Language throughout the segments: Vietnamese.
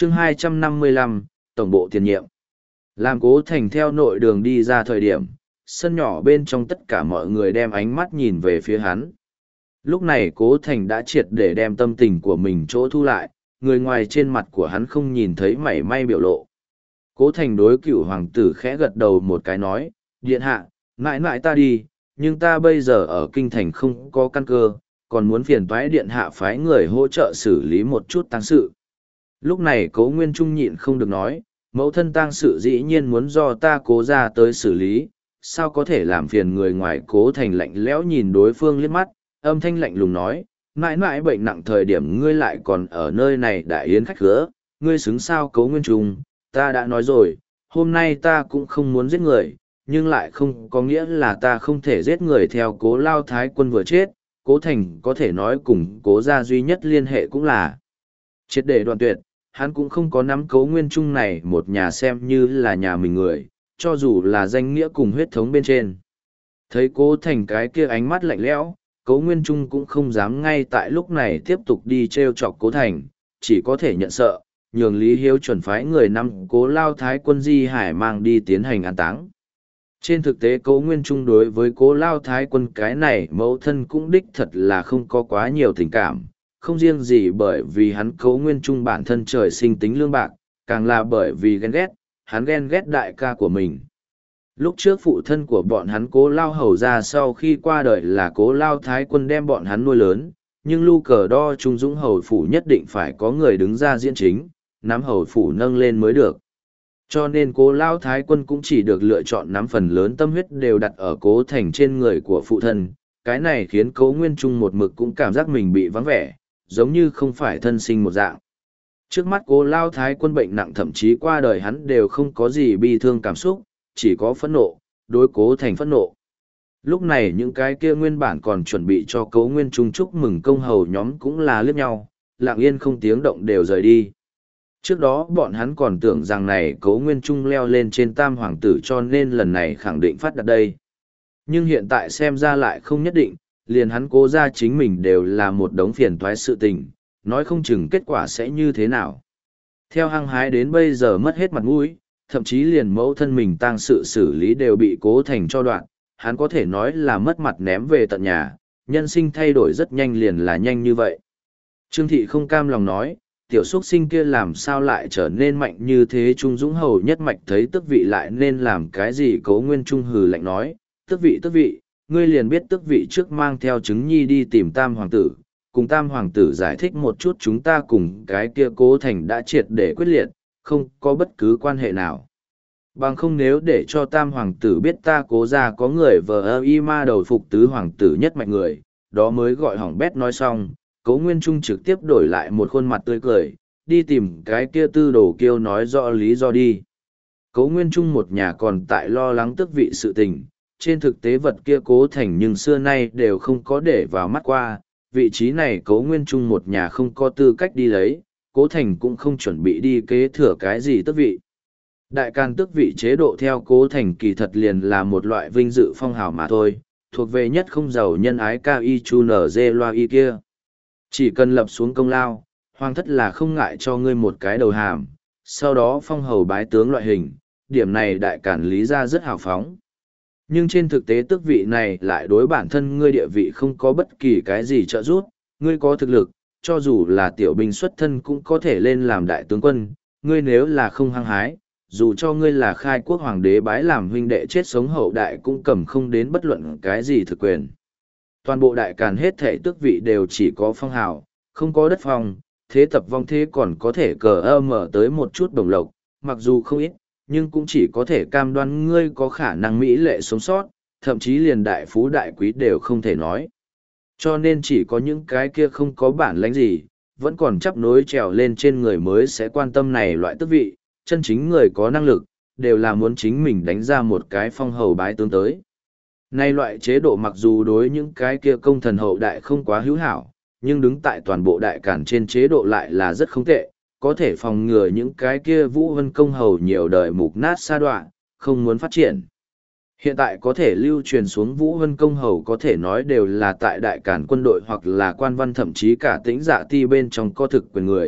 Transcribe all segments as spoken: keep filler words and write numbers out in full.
chương hai trăm năm mươi lăm, Tổng bộ tiền nhiệm. Làm Cố Thành theo nội đường đi ra thời điểm, sân nhỏ bên trong tất cả mọi người đem ánh mắt nhìn về phía hắn. Lúc này Cố Thành đã triệt để đem tâm tình của mình chỗ thu lại, người ngoài trên mặt của hắn không nhìn thấy mảy may biểu lộ. Cố Thành đối cựu hoàng tử khẽ gật đầu một cái nói, điện hạ, mãi mãi ta đi, nhưng ta bây giờ ở kinh thành không có căn cơ, còn muốn phiền toái điện hạ phái người hỗ trợ xử lý một chút tang sự. Lúc này Cố Nguyên Trung nhịn không được nói, mẫu thân tang sự dĩ nhiên muốn do ta Cố ra tới xử lý, sao có thể làm phiền người ngoài. Cố Thành lạnh lẽo nhìn đối phương liếc mắt, âm thanh lạnh lùng nói, mãi mãi bệnh nặng thời điểm ngươi lại còn ở nơi này đại yến khách khứa, ngươi xứng sao. Cố Nguyên Trung, ta đã nói rồi, hôm nay ta cũng không muốn giết người, nhưng lại không có nghĩa là ta không thể giết người. Theo Cố Lao Thái Quân vừa chết, Cố Thành có thể nói cùng Cố gia duy nhất liên hệ cũng là triệt để đoạn tuyệt. Hắn cũng không có nắm Cố Nguyên Trung này một nhà xem như là nhà mình người, cho dù là danh nghĩa cùng huyết thống bên trên. Thấy Cố Thành cái kia ánh mắt lạnh lẽo, Cố Nguyên Trung cũng không dám ngay tại lúc này tiếp tục đi trêu chọc Cố Thành, chỉ có thể nhận sợ, nhường Lý Hiếu chuẩn phái người năm Cố Lao Thái Quân Di Hải mang đi tiến hành an táng. Trên thực tế Cố Nguyên Trung đối với Cố Lao Thái Quân cái này mẫu thân cũng đích thật là không có quá nhiều tình cảm, không riêng gì bởi vì hắn Cố Nguyên Trung bản thân trời sinh tính lương bạc, càng là bởi vì ghen ghét, hắn ghen ghét đại ca của mình. Lúc trước phụ thân của bọn hắn Cố Lao Hầu ra sau khi qua đời là Cố Lao Thái Quân đem bọn hắn nuôi lớn, nhưng lưu cờ đo Trung Dũng Hầu Phủ nhất định phải có người đứng ra diễn chính, nắm Hầu Phủ nâng lên mới được. Cho nên Cố Lao Thái Quân cũng chỉ được lựa chọn nắm phần lớn tâm huyết đều đặt ở Cố Thành trên người của phụ thân. Cái này khiến Cố Nguyên Trung một mực cũng cảm giác mình bị vắng vẻ, giống như không phải thân sinh một dạng. Trước mắt Cố Lao Thái Quân bệnh nặng thậm chí qua đời hắn đều không có gì bi thương cảm xúc, chỉ có phẫn nộ, đối Cố Thành phẫn nộ. Lúc này những cái kia nguyên bản còn chuẩn bị cho Cố Nguyên Trung chúc mừng công hầu nhóm cũng là liếc nhau, lặng yên không tiếng động đều rời đi. Trước đó bọn hắn còn tưởng rằng này Cố Nguyên Trung leo lên trên tam hoàng tử cho nên lần này khẳng định phát đạt đây. Nhưng hiện tại xem ra lại không nhất định, liền hắn Cố ra chính mình đều là một đống phiền toái sự tình, nói không chừng kết quả sẽ như thế nào. Theo hăng hái đến bây giờ mất hết mặt mũi, thậm chí liền mẫu thân mình tang sự xử lý đều bị Cố Thành cho đoạn, hắn có thể nói là mất mặt ném về tận nhà, nhân sinh thay đổi rất nhanh liền là nhanh như vậy. Trương Thị không cam lòng nói, tiểu xuất sinh kia làm sao lại trở nên mạnh như thế. Trung Dũng Hầu nhất mạch thấy tước vị lại nên làm cái gì. Cố Nguyên Trung hừ lạnh nói, tước vị tước vị, ngươi liền biết tước vị trước mang theo chứng nhi đi tìm tam hoàng tử, cùng tam hoàng tử giải thích một chút chúng ta cùng cái kia Cố Thành đã triệt để quyết liệt, không có bất cứ quan hệ nào. Bằng không nếu để cho tam hoàng tử biết ta Cố ra có người vờ ơ y ma đầu phục tứ hoàng tử nhất mạch người, đó mới gọi hỏng bét. Nói xong, Cố Nguyên Trung trực tiếp đổi lại một khuôn mặt tươi cười, đi tìm cái kia tư đồ kiêu nói rõ lý do đi. Cố Nguyên Trung một nhà còn tại lo lắng tước vị sự tình, trên thực tế vật kia Cố Thành nhưng xưa nay đều không có để vào mắt qua, vị trí này Cố Nguyên Trung một nhà không có tư cách đi lấy, Cố Thành cũng không chuẩn bị đi kế thừa cái gì tước vị. Đại can tước vị chế độ theo Cố Thành kỳ thật liền là một loại vinh dự phong hào mà thôi, thuộc về nhất không giàu nhân ái ca y chu nở dê loa y kia. Chỉ cần lập xuống công lao, hoàng thất là không ngại cho ngươi một cái đầu hàm, sau đó phong hầu bái tướng loại hình, điểm này đại cản lý ra rất hào phóng. Nhưng trên thực tế tước vị này lại đối bản thân ngươi địa vị không có bất kỳ cái gì trợ giúp, ngươi có thực lực, cho dù là tiểu binh xuất thân cũng có thể lên làm đại tướng quân, ngươi nếu là không hăng hái, dù cho ngươi là khai quốc hoàng đế bái làm huynh đệ chết sống hậu đại cũng cầm không đến bất luận cái gì thực quyền. Toàn bộ đại càn hết thể tước vị đều chỉ có phong hào, không có đất phong, thế tập vong thế còn có thể cờ ơ mở tới một chút đồng lộc, mặc dù không ít, nhưng cũng chỉ có thể cam đoan ngươi có khả năng mỹ lệ sống sót, thậm chí liền đại phú đại quý đều không thể nói. Cho nên chỉ có những cái kia không có bản lãnh gì, vẫn còn chấp nối trèo lên trên người mới sẽ quan tâm này loại tước vị, chân chính người có năng lực, đều là muốn chính mình đánh ra một cái phong hầu bái tướng tới. Nay loại chế độ mặc dù đối những cái kia công thần hậu đại không quá hữu hảo, nhưng đứng tại toàn bộ đại cản trên chế độ lại là rất không tệ, có thể phòng ngừa những cái kia Vũ Vân công hầu nhiều đời mục nát sa đoạn, không muốn phát triển. Hiện tại có thể lưu truyền xuống Vũ Vân công hầu có thể nói đều là tại đại cản quân đội hoặc là quan văn thậm chí cả tĩnh dạ ti bên trong có thực quyền người,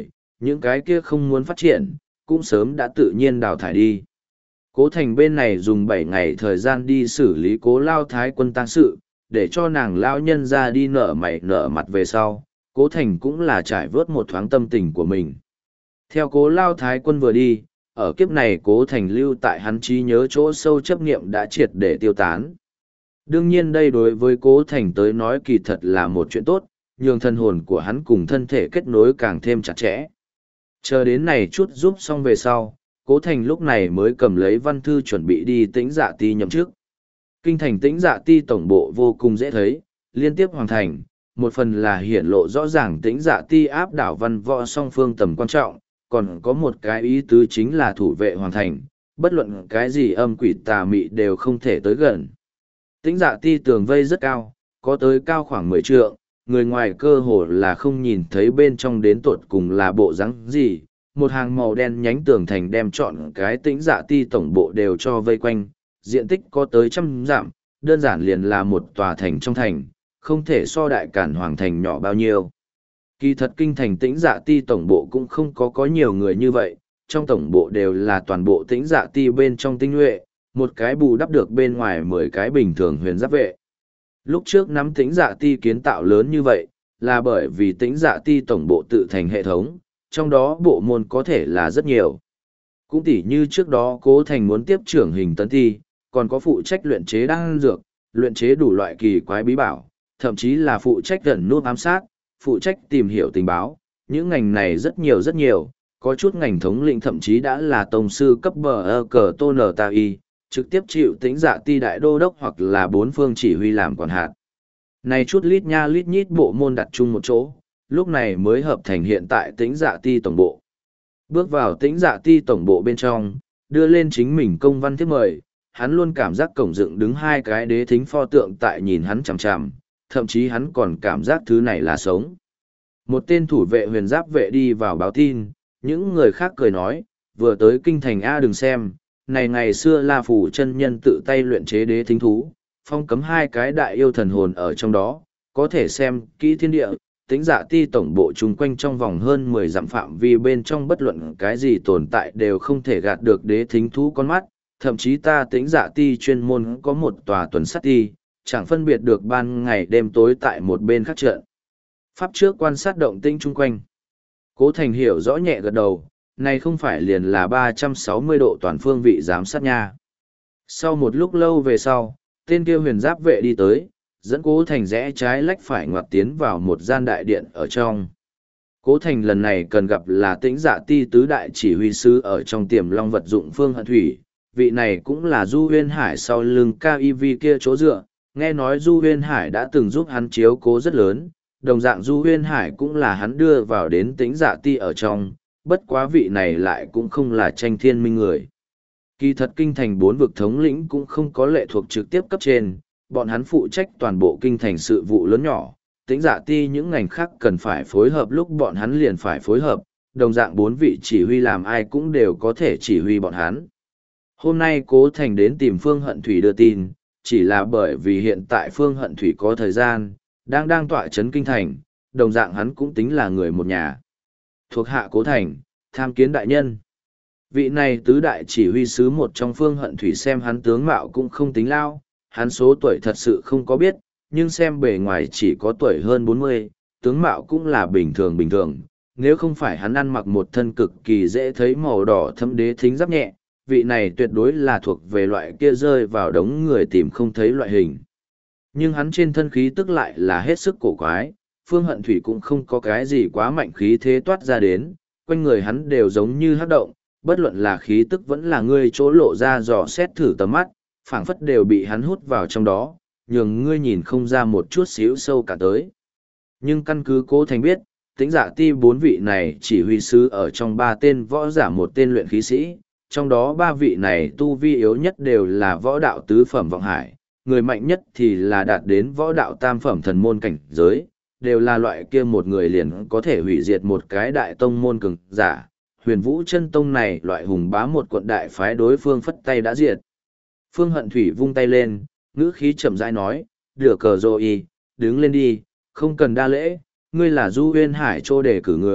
những cái kia không muốn phát triển, cũng sớm đã tự nhiên đào thải đi. Cố Thành bên này dùng bảy ngày thời gian đi xử lý Cố Lao Thái Quân tang sự, để cho nàng lao nhân ra đi nở mày nở mặt về sau, Cố Thành cũng là trải vớt một thoáng tâm tình của mình. Theo Cố Lao Thái Quân vừa đi, ở kiếp này Cố Thành lưu tại hắn trí nhớ chỗ sâu chấp niệm đã triệt để tiêu tán. Đương nhiên đây đối với Cố Thành tới nói kỳ thật là một chuyện tốt, nhường thân hồn của hắn cùng thân thể kết nối càng thêm chặt chẽ. Chờ đến này chút giúp xong về sau, Cố Thành lúc này mới cầm lấy văn thư chuẩn bị đi Tĩnh Dạ Ti nhậm chức. Kinh thành Tĩnh Dạ Ti tổng bộ vô cùng dễ thấy, liên tiếp hoàn thành, một phần là hiển lộ rõ ràng Tĩnh Dạ Ti áp đảo văn võ song phương tầm quan trọng, còn có một cái ý tứ chính là thủ vệ hoàn thành, bất luận cái gì âm quỷ tà mị đều không thể tới gần. Tĩnh Dạ Ti tường vây rất cao, có tới cao khoảng mười trượng, người ngoài cơ hồ là không nhìn thấy bên trong đến tột cùng là bộ rắn gì. Một hàng màu đen nhánh tường thành đem trọn cái Tĩnh Dạ Ti tổng bộ đều cho vây quanh, diện tích có tới trăm dặm, đơn giản liền là một tòa thành trong thành, không thể so đại cản hoàng thành nhỏ bao nhiêu. Kỳ thật kinh thành Tĩnh Dạ Ti tổng bộ cũng không có có nhiều người như vậy, trong tổng bộ đều là toàn bộ Tĩnh Dạ Ti bên trong tinh nhuệ, một cái bù đắp được bên ngoài mười cái bình thường huyền giáp vệ. Lúc trước nắm Tĩnh Dạ Ti kiến tạo lớn như vậy, là bởi vì Tĩnh Dạ Ti tổng bộ tự thành hệ thống, trong đó bộ môn có thể là rất nhiều. Cũng tỉ như trước đó Cố Thành muốn tiếp trưởng hình tấn ti, còn có phụ trách luyện chế đan dược, luyện chế đủ loại kỳ quái bí bảo, thậm chí là phụ trách gần nút ám sát, phụ trách tìm hiểu tình báo. Những ngành này rất nhiều rất nhiều, có chút ngành thống lĩnh thậm chí đã là tông sư cấp bờ ơ cờ tôn ở ta y, trực tiếp chịu Tĩnh Dạ Ti đại đô đốc hoặc là bốn phương chỉ huy làm quản hạt. Này chút lít nha lít nhít bộ môn đặt chung một chỗ, lúc này mới hợp thành hiện tại Tĩnh Dạ Ti tổng bộ. Bước vào Tĩnh Dạ Ti tổng bộ bên trong, đưa lên chính mình công văn thiếp mời, hắn luôn cảm giác cổng dựng đứng hai cái đế thính pho tượng tại nhìn hắn chằm chằm, thậm chí hắn còn cảm giác thứ này là sống. Một tên thủ vệ huyền giáp vệ đi vào báo tin, những người khác cười nói, vừa tới kinh thành A đừng xem, này ngày xưa La Phủ chân nhân tự tay luyện chế đế thính thú, phong cấm hai cái đại yêu thần hồn ở trong đó, có thể xem kỹ thiên địa. Tĩnh Dạ Ti tổng bộ chung quanh trong vòng hơn mười dặm phạm vi bên trong bất luận cái gì tồn tại đều không thể gạt được đế thính thú con mắt, thậm chí ta Tĩnh Dạ Ti chuyên môn có một tòa tuần sát ti, chẳng phân biệt được ban ngày đêm tối tại một bên khác trận. Pháp trước quan sát động tĩnh chung quanh. Cố Thành hiểu rõ nhẹ gật đầu, này không phải liền là ba trăm sáu mươi độ toàn phương vị giám sát nha. Sau một lúc lâu về sau, tên kia huyền giáp vệ đi tới, dẫn Cố Thành rẽ trái lách phải ngoặt tiến vào một gian đại điện ở trong. Cố Thành lần này cần gặp là Tĩnh Dạ Ti tứ đại chỉ huy sứ ở trong tiềm long vật dụng Phương Hận Thủy, vị này cũng là Du Huyên Hải sau lưng ca i vê kia chỗ dựa, nghe nói Du Huyên Hải đã từng giúp hắn chiếu cố rất lớn, đồng dạng Du Huyên Hải cũng là hắn đưa vào đến Tĩnh Dạ Ti ở trong, bất quá vị này lại cũng không là tranh thiên minh người. Kỳ thật kinh thành bốn vực thống lĩnh cũng không có lệ thuộc trực tiếp cấp trên, bọn hắn phụ trách toàn bộ kinh thành sự vụ lớn nhỏ, Tĩnh Dạ Ti những ngành khác cần phải phối hợp lúc bọn hắn liền phải phối hợp, đồng dạng bốn vị chỉ huy làm ai cũng đều có thể chỉ huy bọn hắn. Hôm nay Cố Thành đến tìm Phương Hận Thủy đưa tin, chỉ là bởi vì hiện tại Phương Hận Thủy có thời gian, đang đang tọa chấn kinh thành, đồng dạng hắn cũng tính là người một nhà. Thuộc hạ Cố Thành, tham kiến đại nhân. Vị này tứ đại chỉ huy sứ một trong Phương Hận Thủy xem hắn tướng mạo cũng không tính lao, hắn số tuổi thật sự không có biết, nhưng xem bề ngoài chỉ có tuổi hơn bốn mươi, tướng mạo cũng là bình thường bình thường. Nếu không phải hắn ăn mặc một thân cực kỳ dễ thấy màu đỏ thâm đế thính giáp nhẹ, vị này tuyệt đối là thuộc về loại kia rơi vào đống người tìm không thấy loại hình. Nhưng hắn trên thân khí tức lại là hết sức cổ quái, Phương Hận Thủy cũng không có cái gì quá mạnh khí thế toát ra đến, quanh người hắn đều giống như hắc động, bất luận là khí tức vẫn là ngươi chỗ lộ ra dò xét thử tầm mắt, phảng phất đều bị hắn hút vào trong đó, nhường ngươi nhìn không ra một chút xíu sâu cả tới. Nhưng căn cứ Cố Thành biết, Tĩnh Dạ Ti bốn vị này chỉ huy sứ ở trong ba tên võ giả một tên luyện khí sĩ, trong đó ba vị này tu vi yếu nhất đều là võ đạo tứ phẩm vọng hải, người mạnh nhất thì là đạt đến võ đạo tam phẩm thần môn cảnh giới, đều là loại kia một người liền có thể hủy diệt một cái đại tông môn cường giả. Huyền Vũ Chân Tông này loại hùng bá một quận đại phái đối phương phất tay đã diệt. Phương Hận Thủy vung tay lên, ngữ khí chậm rãi nói, "Được cờ rồi, đứng lên đi, không cần đa lễ, ngươi là Du Huyên Hải Trô đề cử người,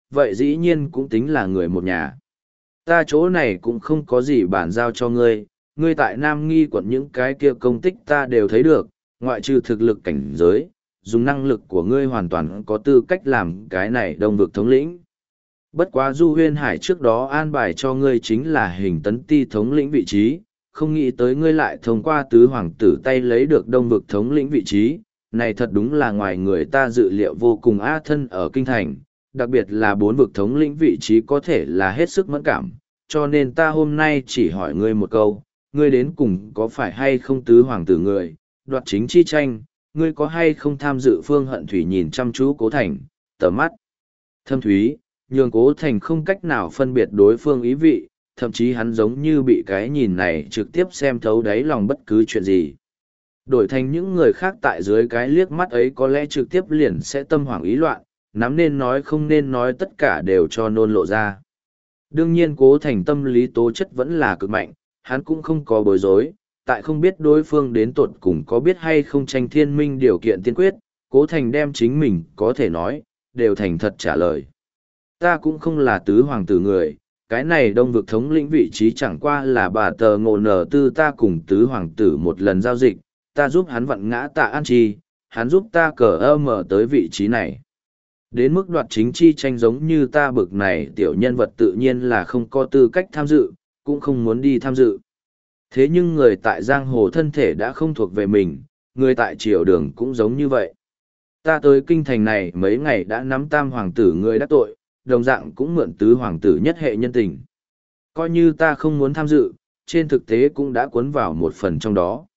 vậy dĩ nhiên cũng tính là người một nhà. Ta chỗ này cũng không có gì bản giao cho ngươi, ngươi tại Nam Nghi quận những cái kia công tích ta đều thấy được, ngoại trừ thực lực cảnh giới, dùng năng lực của ngươi hoàn toàn có tư cách làm cái này đông vực thống lĩnh. Bất quá Du Huyên Hải trước đó an bài cho ngươi chính là hình tấn ti thống lĩnh vị trí, không nghĩ tới ngươi lại thông qua tứ hoàng tử tay lấy được đông vực thống lĩnh vị trí, này thật đúng là ngoài người ta dự liệu vô cùng a thân ở kinh thành, đặc biệt là bốn vực thống lĩnh vị trí có thể là hết sức mẫn cảm, cho nên ta hôm nay chỉ hỏi ngươi một câu, ngươi đến cùng có phải hay không tứ hoàng tử người, đoạt chính chi tranh, ngươi có hay không tham dự Phương Hận Thủy nhìn chăm chú Cố Thành, tầm mắt thâm thúy, nhường Cố Thành không cách nào phân biệt đối phương ý vị, thậm chí hắn giống như bị cái nhìn này trực tiếp xem thấu đáy lòng bất cứ chuyện gì. Đổi thành những người khác tại dưới cái liếc mắt ấy có lẽ trực tiếp liền sẽ tâm hoảng ý loạn, nắm nên nói không nên nói tất cả đều cho nôn lộ ra. Đương nhiên Cố Thành tâm lý tố chất vẫn là cực mạnh, hắn cũng không có bối rối, tại không biết đối phương đến tột cùng có biết hay không tranh thiên minh điều kiện tiên quyết, Cố Thành đem chính mình có thể nói, đều thành thật trả lời. Ta cũng không là tứ hoàng tử người, cái này đông vực thống lĩnh vị trí chẳng qua là bà tờ ngộ nở tư ta cùng tứ hoàng tử một lần giao dịch, ta giúp hắn vặn ngã tạ an chi, hắn giúp ta cờ ơ mở tới vị trí này. Đến mức đoạt chính chi tranh giống như ta bực này tiểu nhân vật tự nhiên là không có tư cách tham dự, cũng không muốn đi tham dự. Thế nhưng người tại giang hồ thân thể đã không thuộc về mình, người tại triều đường cũng giống như vậy. Ta tới kinh thành này mấy ngày đã nắm tam hoàng tử người đắc tội, đồng dạng cũng mượn tứ hoàng tử nhất hệ nhân tình. Coi như ta không muốn tham dự, trên thực tế cũng đã cuốn vào một phần trong đó.